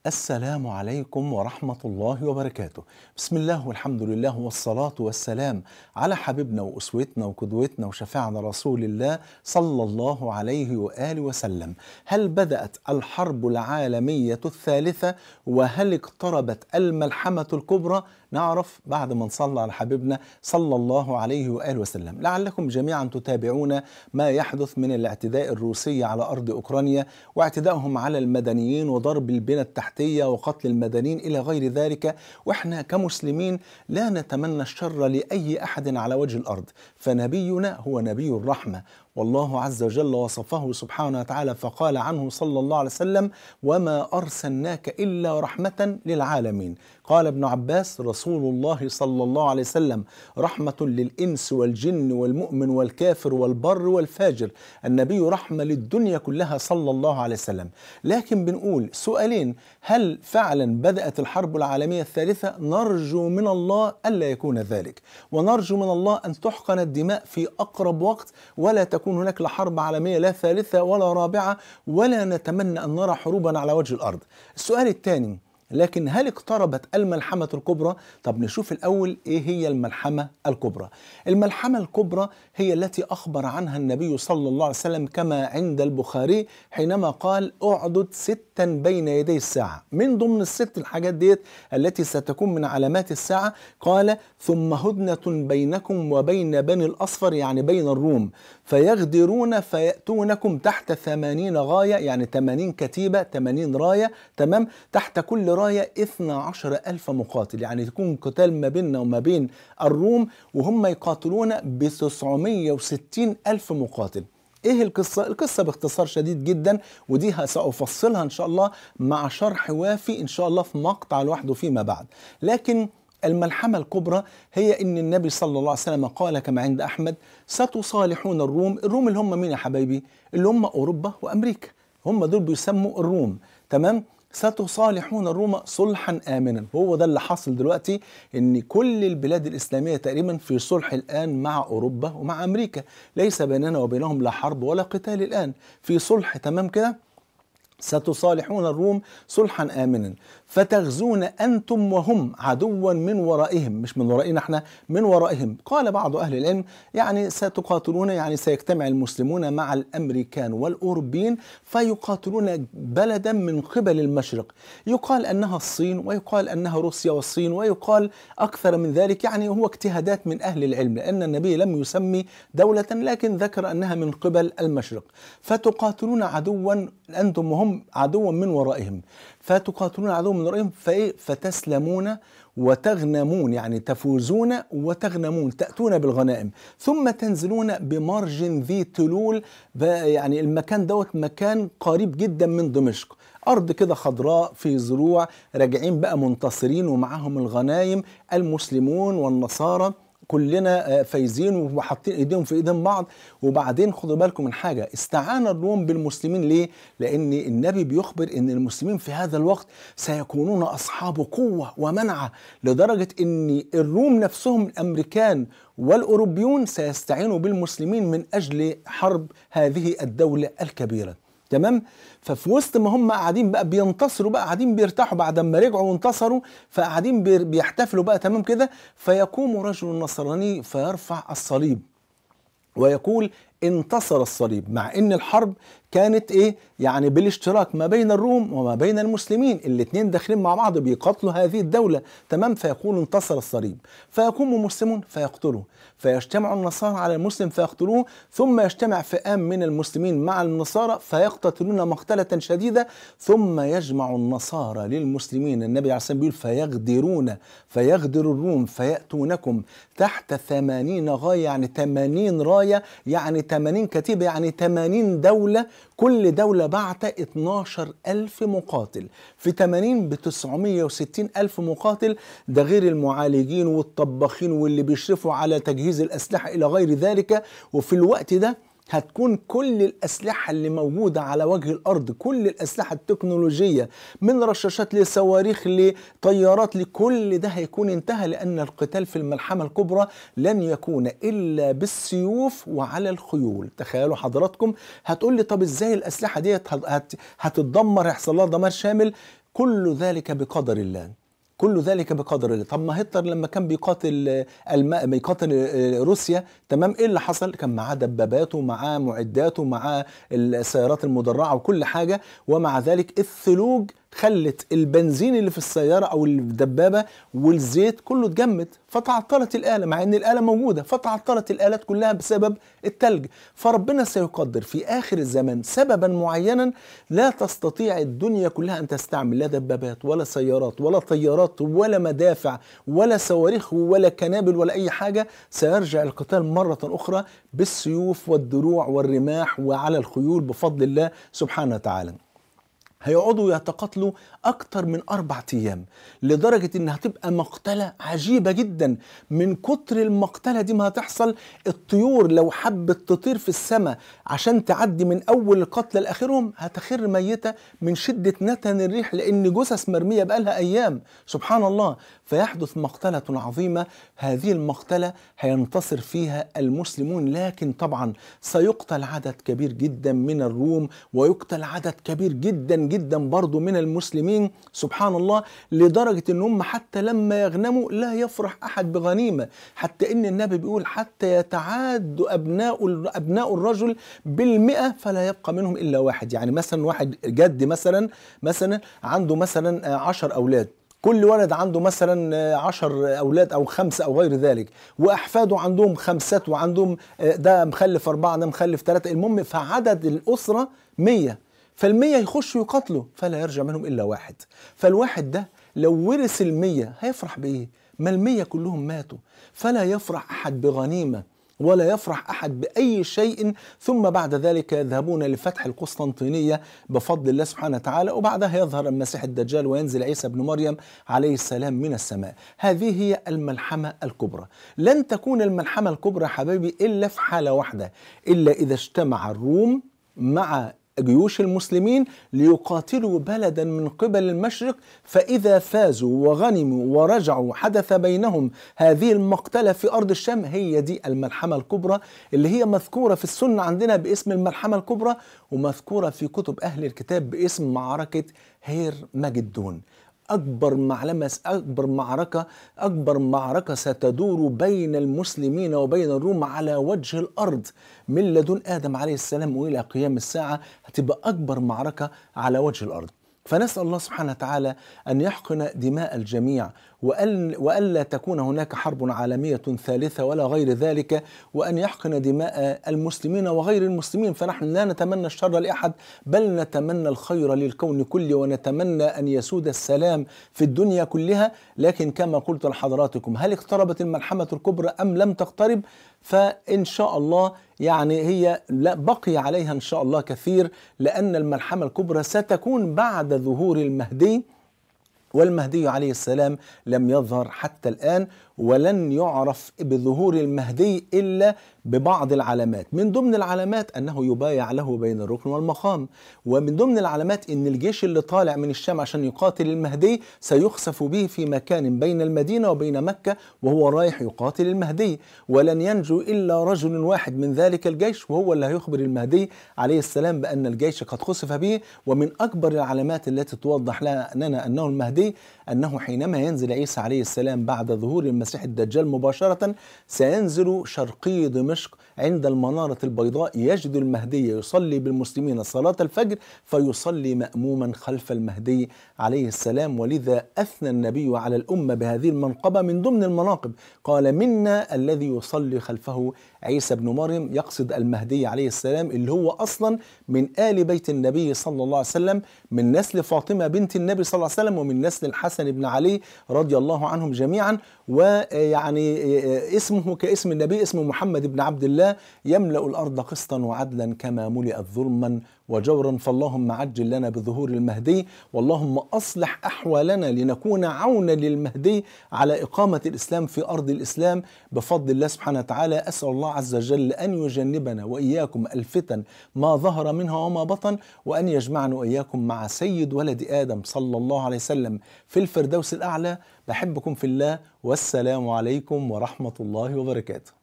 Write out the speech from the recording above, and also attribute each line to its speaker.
Speaker 1: السلام عليكم ورحمة الله وبركاته. بسم الله والحمد لله والصلاة والسلام على حبيبنا وأسوتنا وقدوتنا وشفيعنا رسول الله صلى الله عليه وآله وسلم. هل بدأت الحرب العالمية الثالثة وهل اقتربت الملحمة الكبرى؟ نعرف بعد ما نصلى على حبيبنا صلى الله عليه وآله وسلم. لعلكم جميعا تتابعون ما يحدث من الاعتداء الروسي على أرض أوكرانيا واعتدائهم على المدنيين وضرب البنى التحتية وقتل المدنيين إلى غير ذلك. وإحنا كمسلمين لا نتمنى الشر لأي أحد على وجه الأرض، فنبينا هو نبي الرحمة، والله عز وجل وصفه سبحانه وتعالى فقال عنه صلى الله عليه وسلم: وما أرسلناك إلا رحمة للعالمين. قال ابن عباس: رسول الله صلى الله عليه وسلم رحمة للإنس والجن والمؤمن والكافر والبر والفاجر، النبي رحمة للدنيا كلها صلى الله عليه وسلم. لكن بنقول سؤالين: هل فعلا بدأت الحرب العالمية الثالثة؟ نرجو من الله ألا يكون ذلك، ونرجو من الله أن تحقن الدماء في أقرب وقت، ولا تكون هناك لا حرب عالمية لا ثالثة ولا رابعة، ولا نتمنى أن نرى حروبا على وجه الأرض. السؤال الثاني: لكن هل اقتربت الملحمة الكبرى؟ طب نشوف الأول إيه هي الملحمة الكبرى. الملحمة الكبرى هي التي أخبر عنها النبي صلى الله عليه وسلم كما عند البخاري حينما قال: أعدد ستا بين يدي الساعة. من ضمن الست الحاجات ديت التي ستكون من علامات الساعة قال: ثم هدنة بينكم وبين بني الأصفر، يعني بين الروم، فيغدرون فيأتونكم تحت 80 غاية، يعني 80 كتيبة، 80 راية، تمام، تحت كل راية 12,000 مقاتل، يعني يكون قتال ما بيننا وما بين الروم وهم يقاتلون ب960,000 مقاتل. ايه القصة؟ القصة باختصار شديد جدا، ودي سأفصلها ان شاء الله مع شرح وافي ان شاء الله في مقطع لوحده فيما بعد. لكن الملحمة الكبرى هي ان النبي صلى الله عليه وسلم قال كما عند احمد: ستصالحون الروم. الروم اللي هم مين يا حبايبي؟ اللي هم اوروبا وامريكا، هم دول بيسموا الروم، تمام. ستصالحون الروم صلحا آمنا. وهو ده اللي حاصل دلوقتي، ان كل البلاد الإسلامية تقريبا في صلح الآن مع أوروبا ومع أمريكا، ليس بيننا وبينهم لا حرب ولا قتال الآن، في صلح تمام كده. ستصالحون الروم صلحا آمنا فتغزون أنتم وهم عدوا من ورائهم، مش من ورائنا احنا، من ورائهم. قال بعض أهل العلم يعني ستقاتلون، يعني سيجتمع المسلمون مع الأمريكان والأوروبيين فيقاتلون بلدا من قبل المشرق، يقال أنها الصين ويقال أنها روسيا والصين ويقال أكثر من ذلك، يعني هو اجتهادات من أهل العلم، لأن النبي لم يسمي دولة لكن ذكر أنها من قبل المشرق. فتقاتلون عدوا أنتم وهم عدوا من ورائهم، فتقاتلون عدوا من ورائهم فتسلمون وتغنمون، يعني تفوزون وتغنمون، تأتون بالغنائم، ثم تنزلون بمرج ذي تلول، يعني المكان دوت مكان قريب جدا من دمشق، أرض كده خضراء في زروع، راجعين بقى منتصرين ومعهم الغنايم، المسلمون والنصارى كلنا فايزين وحاطين ايديهم في ايدين بعض. وبعدين خدوا بالكم من حاجه: استعان الروم بالمسلمين ليه؟ لان النبي بيخبر ان المسلمين في هذا الوقت سيكونون اصحاب قوه ومنعه، لدرجه ان الروم نفسهم الامريكان والاوروبيون سيستعينوا بالمسلمين من اجل حرب هذه الدوله الكبيره، تمام. ففي وسط ما هم قاعدين بقى بينتصروا، بقى قاعدين بيرتاحوا بعد ما رجعوا وانتصروا، فقاعدين بيحتفلوا بقى، تمام كده. فيقوم رجل نصراني فيرفع الصليب ويقول: انتصر الصليب، مع ان الحرب كانت ايه؟ يعني بالاشتراك ما بين الروم وما بين المسلمين، الاثنين داخلين مع بعض بيقاتلوا هذه الدولة، تمام. فيقول: انتصر الصليب. فيقوم مسلم فيقتله، فيجتمع النصارى على المسلم فيقتلوه، ثم يجتمع فئام من المسلمين مع النصارى فيقتتلون مقتلة شديدة، ثم يجمع النصارى للمسلمين، النبي عليه الصلاة والسلام بيقول: فيغدر الروم فيأتونكم تحت 80 غاية، يعني 80 راية، يعني 80 كتيبة، يعني 80 دولة، كل دولة بعت 12,000 مقاتل، في 80 ب960,000 مقاتل، ده غير المعالجين والطباخين واللي بيشرفوا على تجهيز الأسلحة إلى غير ذلك. وفي الوقت ده هتكون كل الأسلحة اللي موجودة على وجه الأرض، كل الأسلحة التكنولوجية من رشاشات لصواريخ لطيارات لكل ده هيكون انتهى، لأن القتال في الملحمة الكبرى لن يكون إلا بالسيوف وعلى الخيول. تخيلوا حضراتكم، هتقول لي طب إزاي الأسلحة دي هتتدمر، يحصل لها دمار شامل؟ كل ذلك بقدر الله، كل ذلك بقدر الله. طب ما هتلر لما كان بيقاتل روسيا، تمام، ايه اللي حصل؟ كان معاه دباباته ومعاه معداته ومعاه السيارات المدرعه وكل حاجه، ومع ذلك الثلوج خلت البنزين اللي في السياره او الدبابه والزيت كله اتجمد، فتعطلت الاله مع ان الاله موجوده، فتعطلت الالات كلها بسبب التلج. فربنا سيقدر في اخر الزمان سببا معينا لا تستطيع الدنيا كلها ان تستعمل لا دبابات ولا سيارات ولا طيارات ولا مدافع ولا صواريخ ولا كنابل ولا اي حاجه. سيرجع القتال مره اخرى بالسيوف والدروع والرماح وعلى الخيول بفضل الله سبحانه وتعالى. هيقعدوا يتقاتلوا أكتر من 4 أيام، لدرجة إنها هتبقى مقتلة عجيبة جدا. من كتر المقتلة دي ما هتحصل، الطيور لو حبت تطير في السماء عشان تعدي من أول القتلى لآخرهم هتخر ميتة من شدة نتن الريح، لأن جثث مرمية بقالها أيام. سبحان الله. فيحدث مقتلة عظيمة. هذه المقتلة هينتصر فيها المسلمون، لكن طبعا سيقتل عدد كبير جدا من الروم، ويقتل عدد كبير جدا جدا برضو من المسلمين. سبحان الله. لدرجة انهم حتى لما يغنموا لا يفرح احد بغنيمة، حتى ان النبي بيقول حتى يتعاد ابناء الرجل 100 فلا يبقى منهم الا واحد. يعني مثلا واحد جد مثلا عنده مثلا 10 اولاد، كل ولد عنده مثلا 10 أولاد أو 5 أو غير ذلك، وأحفاده عندهم 5 وعندهم ده مخلف 4 ده مخلف 3، المهم فعدد الأسرة 100، فال100 يخشوا يقاتلوا فلا يرجع منهم إلا واحد. فالواحد ده لو ورث ال100 هيفرح بإيه؟ ما ال100 كلهم ماتوا. فلا يفرح أحد بغنيمة ولا يفرح أحد بأي شيء. ثم بعد ذلك يذهبون لفتح القسطنطينية بفضل الله سبحانه وتعالى، وبعدها يظهر المسيح الدجال وينزل عيسى بن مريم عليه السلام من السماء. هذه هي الملحمة الكبرى. لن تكون الملحمة الكبرى حبيبي إلا في حالة واحدة، إلا إذا اجتمع الروم مع جيوش المسلمين ليقاتلوا بلدا من قبل المشرق، فإذا فازوا وغنموا ورجعوا حدث بينهم هذه المقتلة في أرض الشام. هي دي الملحمة الكبرى اللي هي مذكورة في السنة عندنا باسم الملحمة الكبرى، ومذكورة في كتب أهل الكتاب باسم معركة هير مجدون. أكبر معركة ستدور بين المسلمين وبين الروم على وجه الأرض من لدن آدم عليه السلام وإلى قيام الساعة، هتبقى أكبر معركة على وجه الأرض. فنسأل الله سبحانه وتعالى أن يحقن دماء الجميع، وألا تكون هناك حرب عالمية ثالثة ولا غير ذلك، وأن يحقن دماء المسلمين وغير المسلمين. فنحن لا نتمنى الشر لأحد، بل نتمنى الخير للكون كله، ونتمنى أن يسود السلام في الدنيا كلها. لكن كما قلت لحضراتكم، هل اقتربت الملحمة الكبرى أم لم تقترب؟ فإن شاء الله يعني هي لا بقي عليها إن شاء الله كثير، لأن الملحمة الكبرى ستكون بعد ظهور المهدي، والمهدي عليه السلام لم يظهر حتى الآن، ولن يعرف بظهور المهدي إلا ببعض العلامات. من ضمن العلامات أنه يبايع له بين الركن والمقام، ومن ضمن العلامات أن الجيش اللي طالع من الشام عشان يقاتل المهدي سيخسف به في مكان بين المدينة وبين مكة وهو رايح يقاتل المهدي، ولن ينجو إلا رجل واحد من ذلك الجيش، وهو اللي هيخبر المهدي عليه السلام بأن الجيش قد خسف به. ومن أكبر العلامات التي توضح لنا أنه المهدي أنه حينما ينزل عيسى عليه السلام بعد ظهور المسيح الدجال مباشرة، سينزل شرقي دمشق عند المنارة البيضاء، يجد المهدي يصلي بالمسلمين صلاة الفجر، فيصلي مأموما خلف المهدي عليه السلام. ولذا أثنى النبي على الأمة بهذه المنقبة. من ضمن المناقب قال: منا الذي يصلي خلفه عيسى بن مريم، يقصد المهدي عليه السلام اللي هو أصلا من آل بيت النبي صلى الله عليه وسلم، من نسل فاطمة بنت النبي صلى الله عليه وسلم، ومن نسل الحسن بن علي رضي الله عنهم جميعا. ويعني اسمه كاسم النبي، اسمه محمد بن عبد الله، يملأ الأرض قسطا وعدلا كما ملئت ظلما وجورا. فاللهم عجل لنا بظهور المهدي، واللهم أصلح أحوالنا لنكون عونا للمهدي على إقامة الإسلام في أرض الإسلام بفضل الله سبحانه وتعالى. أسأل الله عز وجل أن يجنبنا وإياكم الفتن ما ظهر منها وما بطن، وأن يجمعنا وإياكم مع سيد ولد آدم صلى الله عليه وسلم في الفردوس الأعلى. بحبكم في الله، والسلام عليكم ورحمة الله وبركاته.